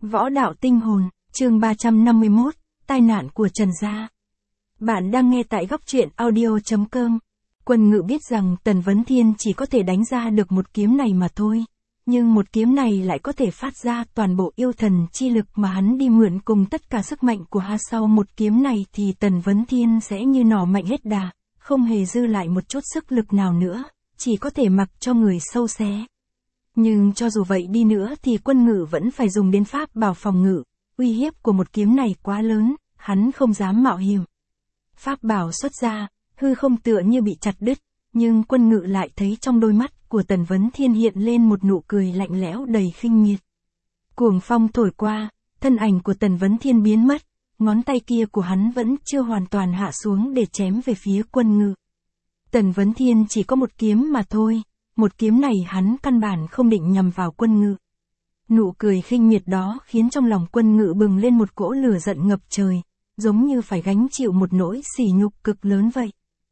Võ đạo tinh hồn, chương 351, tai nạn của Trần Gia. Bạn đang nghe tại góc truyện audio.com. Quân Ngự biết rằng Tần Vấn Thiên chỉ có thể đánh ra được một kiếm này mà thôi. Nhưng một kiếm này lại có thể phát ra toàn bộ yêu thần chi lực mà hắn đi mượn cùng tất cả sức mạnh của hắn. Sau một kiếm này thì Tần Vấn Thiên sẽ như nỏ mạnh hết đà, không hề dư lại một chút sức lực nào nữa, chỉ có thể mặc cho người sâu xé. Nhưng cho dù vậy đi nữa thì Quân Ngự vẫn phải dùng đến pháp bảo phòng ngự, uy hiếp của một kiếm này quá lớn, hắn không dám mạo hiểm. Pháp bảo xuất ra, hư không tựa như bị chặt đứt, nhưng Quân Ngự lại thấy trong đôi mắt của Tần Vấn Thiên hiện lên một nụ cười lạnh lẽo đầy khinh miệt. Cuồng phong thổi qua, thân ảnh của Tần Vấn Thiên biến mất, ngón tay kia của hắn vẫn chưa hoàn toàn hạ xuống để chém về phía Quân Ngự. Tần Vấn Thiên chỉ có một kiếm mà thôi, một kiếm này hắn căn bản không định nhằm vào Quân Ngự. Nụ cười khinh miệt đó khiến trong lòng Quân Ngự bừng lên một cỗ lửa giận ngập trời, giống như phải gánh chịu một nỗi sỉ nhục cực lớn vậy.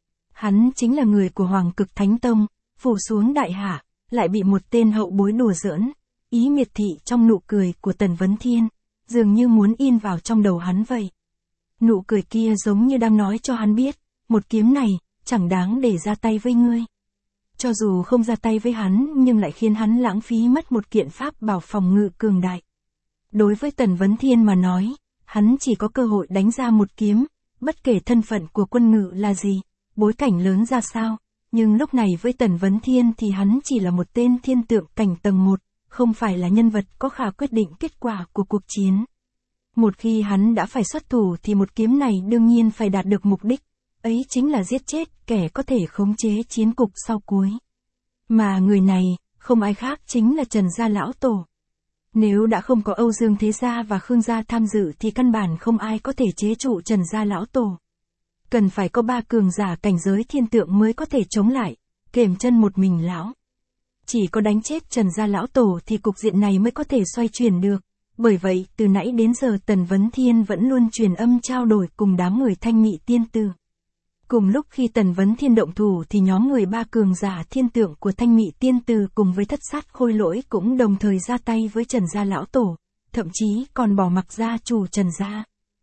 Hắn chính là người của Hoàng Cực Thánh Tông, phủ xuống đại hạ, lại bị một tên hậu bối đùa giỡn, ý miệt thị trong nụ cười của Tần Vấn Thiên, dường như muốn in vào trong đầu hắn vậy. Nụ cười kia giống như đang nói cho hắn biết, một kiếm này, chẳng đáng để ra tay với ngươi. Cho dù không ra tay với hắn nhưng lại khiến hắn lãng phí mất một kiện pháp bảo phòng ngự cường đại. Đối với Tần Vấn Thiên mà nói, hắn chỉ có cơ hội đánh ra một kiếm, bất kể thân phận của Quân Ngự là gì, bối cảnh lớn ra sao, nhưng lúc này với Tần Vấn Thiên thì hắn chỉ là một tên thiên tượng cảnh tầng 1, không phải là nhân vật có khả quyết định kết quả của cuộc chiến. Một khi hắn đã phải xuất thủ thì một kiếm này đương nhiên phải đạt được mục đích, ấy chính là giết chết kẻ có thể khống chế chiến cục sau cuối. Mà người này, không ai khác chính là Trần Gia Lão Tổ. Nếu đã không có Âu Dương Thế Gia và Khương Gia tham dự thì căn bản không ai có thể chế trụ Trần Gia Lão Tổ. Cần phải có 3 cường giả cảnh giới thiên tượng mới có thể chống lại, kềm chân một mình lão. Chỉ có đánh chết Trần Gia Lão Tổ thì cục diện này mới có thể xoay chuyển được. Bởi vậy, từ nãy đến giờ Tần Vấn Thiên vẫn luôn truyền âm trao đổi cùng đám người Thanh Mị Tiên Tử. Cùng lúc khi Tần Vấn Thiên động thủ thì nhóm người 3 cường giả thiên tượng của Thanh Mị Tiên Tử cùng với Thất Sát Khôi Lỗi cũng đồng thời ra tay với Trần Gia Lão Tổ, thậm chí còn bỏ mặc gia chủ Trần Gia.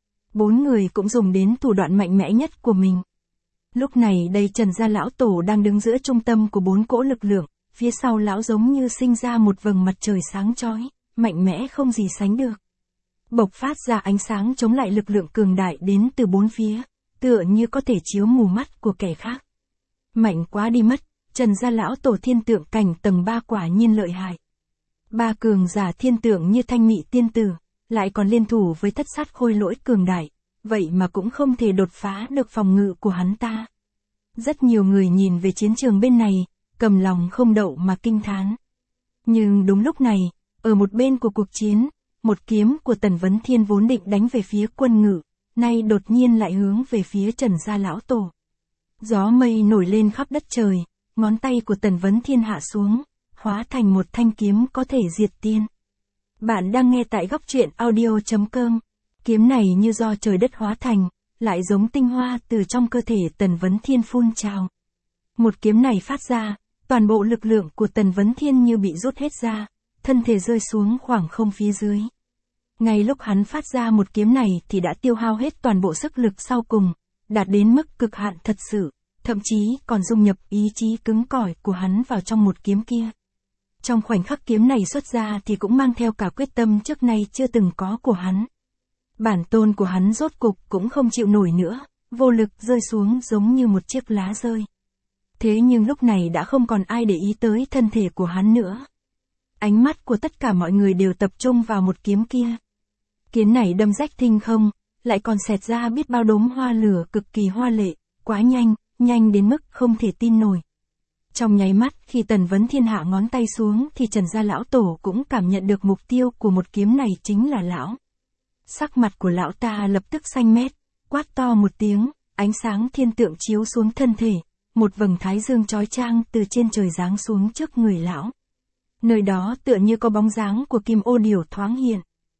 4 người cũng dùng đến thủ đoạn mạnh mẽ nhất của mình. Lúc này đây Trần Gia Lão Tổ đang đứng giữa trung tâm của 4 cỗ lực lượng, phía sau lão giống như sinh ra một vầng mặt trời sáng chói, mạnh mẽ không gì sánh được. Bộc phát ra ánh sáng chống lại lực lượng cường đại đến từ 4 phía, tựa như có thể chiếu mù mắt của kẻ khác. Mạnh quá đi mất, Trần Gia Lão Tổ thiên tượng cảnh tầng 3 quả nhiên lợi hại. 3 cường giả thiên tượng như Thanh Mị Tiên Tử, lại còn liên thủ với Thất Sát Khôi Lỗi cường đại, vậy mà cũng không thể đột phá được phòng ngự của hắn ta. Rất nhiều người nhìn về chiến trường bên này, cầm lòng không đậu mà kinh thán. Nhưng đúng lúc này, ở một bên của cuộc chiến, một kiếm của Tần Vấn Thiên vốn định đánh về phía Quân Ngự, nay đột nhiên lại hướng về phía Trần Gia Lão Tổ. Gió mây nổi lên khắp đất trời, ngón tay của Tần Vấn Thiên hạ xuống, hóa thành một thanh kiếm có thể diệt tiên. Bạn đang nghe tại góc truyện audio.com. Kiếm này như do trời đất hóa thành, lại giống tinh hoa từ trong cơ thể Tần Vấn Thiên phun trào. Một kiếm này phát ra, toàn bộ lực lượng của Tần Vấn Thiên như bị rút hết ra, thân thể rơi xuống khoảng không phía dưới. Ngay lúc hắn phát ra một kiếm này thì đã tiêu hao hết toàn bộ sức lực sau cùng, đạt đến mức cực hạn thật sự, thậm chí còn dung nhập ý chí cứng cỏi của hắn vào trong một kiếm kia. Trong khoảnh khắc kiếm này xuất ra thì cũng mang theo cả quyết tâm trước nay chưa từng có của hắn. Bản tôn của hắn rốt cục cũng không chịu nổi nữa, vô lực rơi xuống giống như một chiếc lá rơi. Thế nhưng lúc này đã không còn ai để ý tới thân thể của hắn nữa. Ánh mắt của tất cả mọi người đều tập trung vào một kiếm kia. Kiếm này đâm rách thinh không, lại còn xẹt ra biết bao đốm hoa lửa cực kỳ hoa lệ, quá nhanh, nhanh đến mức không thể tin nổi. Trong nháy mắt khi Tần Vấn Thiên hạ ngón tay xuống thì Trần Gia Lão Tổ cũng cảm nhận được mục tiêu của một kiếm này chính là lão. Sắc mặt của lão ta lập tức xanh mét, quát to một tiếng, ánh sáng thiên tượng chiếu xuống thân thể, một vầng thái dương chói chang từ trên trời giáng xuống trước người lão. Nơi đó tựa như có bóng dáng của Kim Ô Điểu thoáng hiện.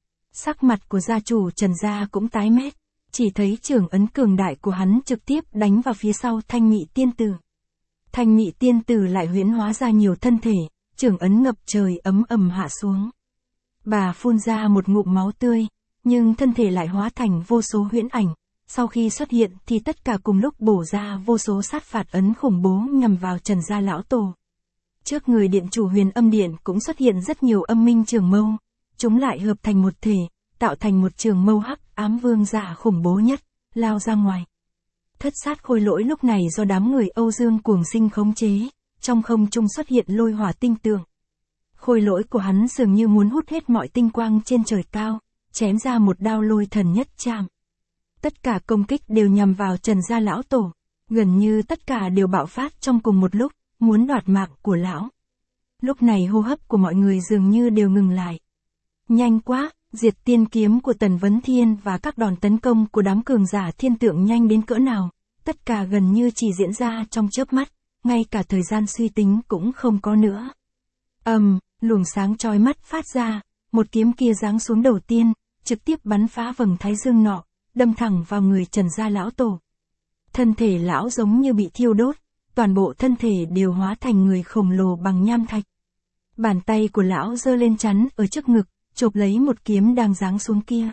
Sắc mặt của gia chủ Trần Gia cũng tái mét, chỉ thấy chưởng ấn cường đại của hắn trực tiếp đánh vào phía sau Thanh Mị Tiên Tử. Thanh Mị Tiên Tử lại huyễn hóa ra nhiều thân thể, chưởng ấn ngập trời ấm ầm hạ xuống. Bà phun ra một ngụm máu tươi, nhưng thân thể lại hóa thành vô số huyễn ảnh. Sau khi xuất hiện thì tất cả cùng lúc bổ ra vô số sát phạt ấn khủng bố nhằm vào Trần gia lão tổ. Trước người điện chủ Huyền Âm Điện cũng xuất hiện rất nhiều âm minh trường mâu. Chúng lại hợp thành một thể, tạo thành một trường mâu hắc ám vương giả khủng bố nhất, lao ra ngoài. Thất sát khôi lỗi lúc này do đám người Âu Dương Cuồng Sinh khống chế, trong không trung xuất hiện lôi hỏa tinh tượng. Khôi lỗi của hắn dường như muốn hút hết mọi tinh quang trên trời cao, chém ra một đao lôi thần nhất trảm. Tất cả công kích đều nhằm vào Trần gia lão tổ, gần như tất cả đều bạo phát trong cùng một lúc, muốn đoạt mạng của lão. Lúc này hô hấp của mọi người dường như đều ngừng lại. Nhanh quá, diệt tiên kiếm của Tần Vấn Thiên và các đòn tấn công của đám cường giả thiên tượng nhanh đến cỡ nào, tất cả gần như chỉ diễn ra trong chớp mắt, ngay cả thời gian suy tính cũng không có nữa. Luồng sáng chói mắt phát ra, một kiếm kia giáng xuống đầu tiên, trực tiếp bắn phá vầng thái dương nọ, đâm thẳng vào người Trần gia lão tổ. Thân thể lão giống như bị thiêu đốt, toàn bộ thân thể đều hóa thành người khổng lồ bằng nham thạch. Bàn tay của lão giơ lên chắn ở trước ngực, chộp lấy một kiếm đang giáng xuống kia.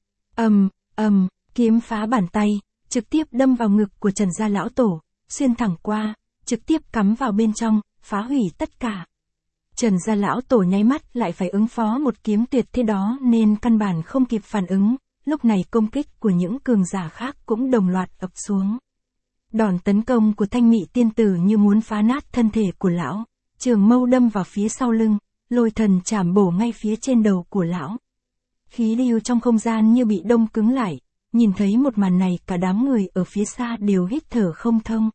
Kiếm phá bàn tay, trực tiếp đâm vào ngực của Trần gia lão tổ, xuyên thẳng qua, trực tiếp cắm vào bên trong, phá hủy tất cả. Trần gia lão tổ nháy mắt lại phải ứng phó một kiếm tuyệt thế đó nên căn bản không kịp phản ứng, lúc này công kích của những cường giả khác cũng đồng loạt ập xuống. Đòn tấn công của Thanh Mị tiên tử như muốn phá nát thân thể của lão, trường mâu đâm vào phía sau lưng, lôi thần chảm bổ ngay phía trên đầu của lão. Khí lưu trong không gian như bị đông cứng lại, nhìn thấy một màn này cả đám người ở phía xa đều hít thở không thông.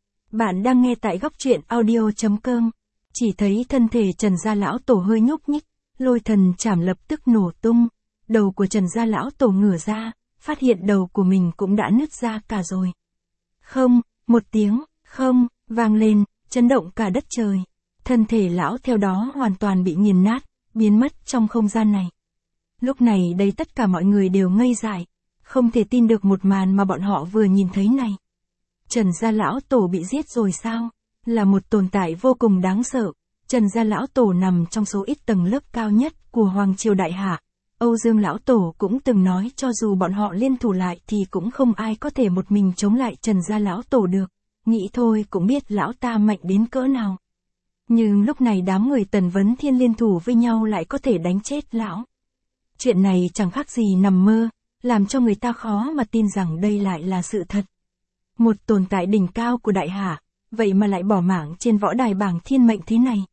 Bạn đang nghe tại góc truyện audio.com. Chỉ thấy thân thể Trần gia lão tổ hơi nhúc nhích, lôi thần chảm lập tức nổ tung, đầu của Trần gia lão tổ ngửa ra, phát hiện đầu của mình cũng đã nứt ra cả rồi. Không, một tiếng, không, vang lên, chấn động cả đất trời. Thân thể lão theo đó hoàn toàn bị nghiền nát, biến mất trong không gian này. Lúc này đây tất cả mọi người đều ngây dại, không thể tin được một màn mà bọn họ vừa nhìn thấy này. Trần gia lão tổ bị giết rồi sao? Là một tồn tại vô cùng đáng sợ. Trần gia lão tổ nằm trong số ít tầng lớp cao nhất của Hoàng triều Đại Hạ. Âu Dương lão tổ cũng từng nói cho dù bọn họ liên thủ lại thì cũng không ai có thể một mình chống lại Trần gia lão tổ được. Nghĩ thôi cũng biết lão ta mạnh đến cỡ nào. Nhưng lúc này đám người Tần Vấn Thiên liên thủ với nhau lại có thể đánh chết lão. Chuyện này chẳng khác gì nằm mơ, làm cho người ta khó mà tin rằng đây lại là sự thật. Một tồn tại đỉnh cao của Đại Hạ, vậy mà lại bỏ mạng trên võ đài bảng thiên mệnh thế này.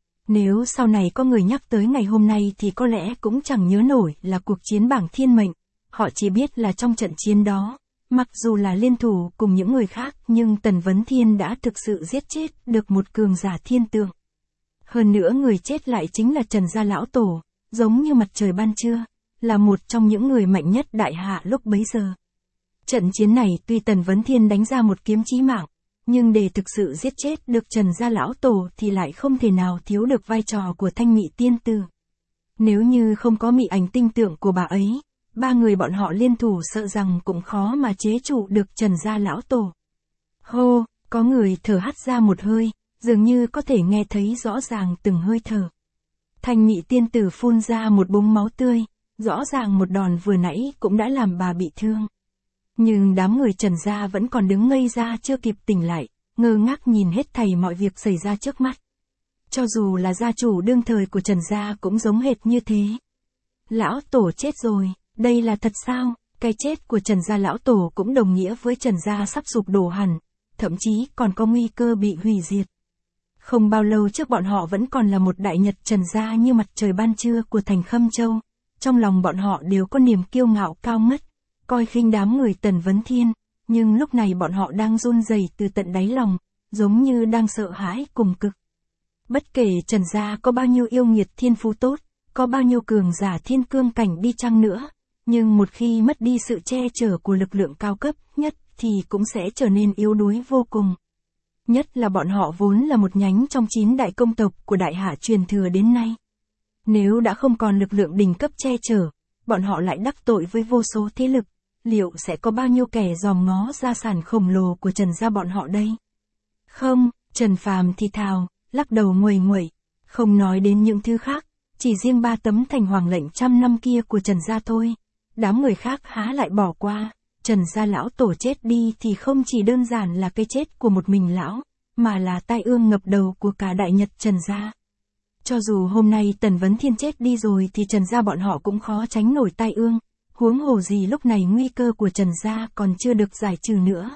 Nếu sau này có người nhắc tới ngày hôm nay thì có lẽ cũng chẳng nhớ nổi là cuộc chiến bảng thiên mệnh, họ chỉ biết là trong trận chiến đó, mặc dù là liên thủ cùng những người khác nhưng Tần Vấn Thiên đã thực sự giết chết được một cường giả thiên tượng. Hơn nữa người chết lại chính là Trần gia lão tổ, giống như mặt trời ban trưa, là một trong những người mạnh nhất Đại Hạ lúc bấy giờ. Trận chiến này tuy Tần Vấn Thiên đánh ra một kiếm chí mạng, nhưng để thực sự giết chết được Trần gia lão tổ thì lại không thể nào thiếu được vai trò của Thanh Mị tiên tử. Nếu như không có mị ảnh tinh tượng của bà ấy, ba người bọn họ liên thủ sợ rằng cũng khó mà chế trụ được Trần gia lão tổ. Hô, có người thở hắt ra một hơi, dường như có thể nghe thấy rõ ràng từng hơi thở. Thanh Mị tiên tử phun ra một búng máu tươi, rõ ràng một đòn vừa nãy cũng đã làm bà bị thương. Nhưng đám người Trần gia vẫn còn đứng ngây ra chưa kịp tỉnh lại, ngơ ngác nhìn hết thảy mọi việc xảy ra trước mắt. Cho dù là gia chủ đương thời của Trần gia cũng giống hệt như thế. Lão tổ chết rồi, đây là thật sao? Cái chết của Trần gia lão tổ cũng đồng nghĩa với Trần gia sắp sụp đổ hẳn, thậm chí còn có nguy cơ bị hủy diệt. Không bao lâu trước bọn họ vẫn còn là một đại nhật Trần gia như mặt trời ban trưa của thành Khâm Châu, trong lòng bọn họ đều có niềm kiêu ngạo cao ngất, coi khinh đám người Tần Vấn Thiên, nhưng lúc này bọn họ đang run rẩy từ tận đáy lòng, giống như đang sợ hãi cùng cực. Bất kể Trần gia có bao nhiêu yêu nghiệt thiên phú tốt, có bao nhiêu cường giả thiên cương cảnh đi chăng nữa, nhưng một khi mất đi sự che chở của lực lượng cao cấp nhất thì cũng sẽ trở nên yếu đuối vô cùng. Nhất là bọn họ vốn là một nhánh trong 9 đại công tộc của Đại Hạ truyền thừa đến nay. Nếu đã không còn lực lượng đỉnh cấp che chở, bọn họ lại đắc tội với vô số thế lực, liệu sẽ có bao nhiêu kẻ dòm ngó gia sản khổng lồ của Trần gia bọn họ đây? Không, Trần Phàm thì thào, lắc đầu nguầy nguậy, không nói đến những thứ khác, Chỉ riêng 3 tấm thành hoàng lệnh trăm năm kia của Trần gia thôi, đám người khác há lại bỏ qua. Trần gia lão tổ chết đi thì không chỉ đơn giản là cái chết của một mình lão, mà là tai ương ngập đầu của cả đại Nhật Trần gia. Cho dù hôm nay Tần Vấn Thiên chết đi rồi thì Trần gia bọn họ cũng khó tránh nổi tai ương, huống hồ gì lúc này nguy cơ của Trần gia còn chưa được giải trừ nữa.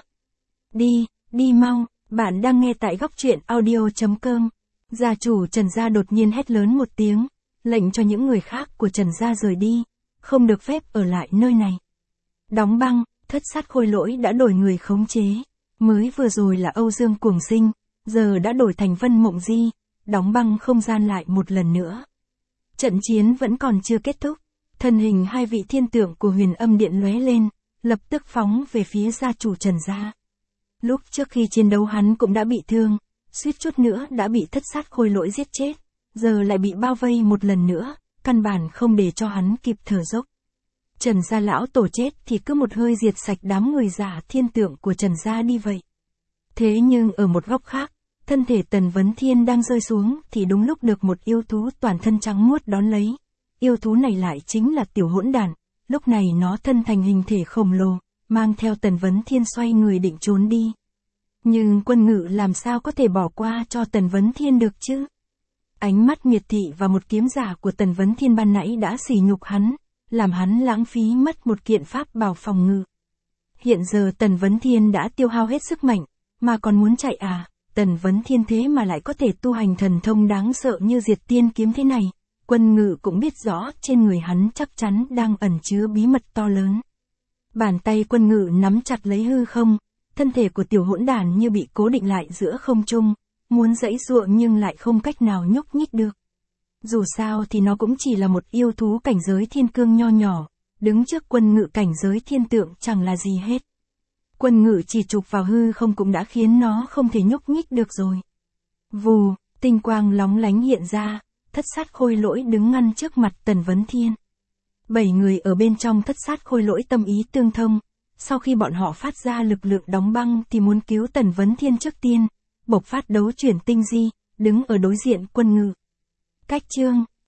Đi mau, bạn đang nghe tại góc truyện audio.com. Gia chủ Trần gia đột nhiên hét lớn một tiếng, lệnh cho những người khác của Trần gia rời đi, không được phép ở lại nơi này. Đóng băng, Thất Sát Khôi Lỗi đã đổi người khống chế. Mới vừa rồi là Âu Dương Cuồng Sinh, giờ đã đổi thành Vân Mộng Di, đóng băng không gian lại một lần nữa. Trận chiến vẫn còn chưa kết thúc, thân hình hai vị thiên tượng của Huyền Âm Điện lóe lên, lập tức phóng về phía gia chủ Trần gia. Lúc trước khi chiến đấu hắn cũng đã bị thương, suýt chút nữa đã bị Thất Sát Khôi Lỗi giết chết, giờ lại bị bao vây một lần nữa, căn bản không để cho hắn kịp thở dốc. Trần gia lão tổ chết thì cứ một hơi diệt sạch đám người giả thiên tượng của Trần gia đi vậy. Thế nhưng ở một góc khác, thân thể Tần Vấn Thiên đang rơi xuống thì đúng lúc được một yêu thú toàn thân trắng muốt đón lấy. Yêu thú này lại chính là Tiểu Hỗn Đản, lúc này nó thân thành hình thể khổng lồ, mang theo Tần Vấn Thiên xoay người định trốn đi. Nhưng Quân Ngự làm sao có thể bỏ qua cho Tần Vấn Thiên được chứ? Ánh mắt miệt thị và một kiếm giả của Tần Vấn Thiên ban nãy đã sỉ nhục hắn, làm hắn lãng phí mất một kiện pháp bảo phòng ngự. Hiện giờ Tần Vấn Thiên đã tiêu hao hết sức mạnh, mà còn muốn chạy à? Tần Vấn Thiên thế mà lại có thể tu hành thần thông đáng sợ như Diệt Tiên kiếm thế này. Quân Ngự cũng biết rõ trên người hắn chắc chắn đang ẩn chứa bí mật to lớn. Bàn tay Quân Ngự nắm chặt lấy hư không, thân thể của Tiểu Hỗn Đản như bị cố định lại giữa không trung, muốn giãy giụa nhưng lại không cách nào nhúc nhích được. Dù sao thì nó cũng chỉ là một yêu thú cảnh giới thiên cương nho nhỏ, đứng trước Quân Ngự cảnh giới thiên tượng chẳng là gì hết. Quân Ngự chỉ chụp vào hư không cũng đã khiến nó không thể nhúc nhích được rồi. Vù, tinh quang lóng lánh hiện ra, Thất Sát Khôi Lỗi đứng ngăn trước mặt Tần Vấn Thiên. 7 người ở bên trong Thất Sát Khôi Lỗi tâm ý tương thông, sau khi bọn họ phát ra lực lượng đóng băng thì muốn cứu Tần Vấn Thiên trước tiên, bộc phát đấu chuyển tinh di, đứng ở đối diện Quân Ngự. Cách chương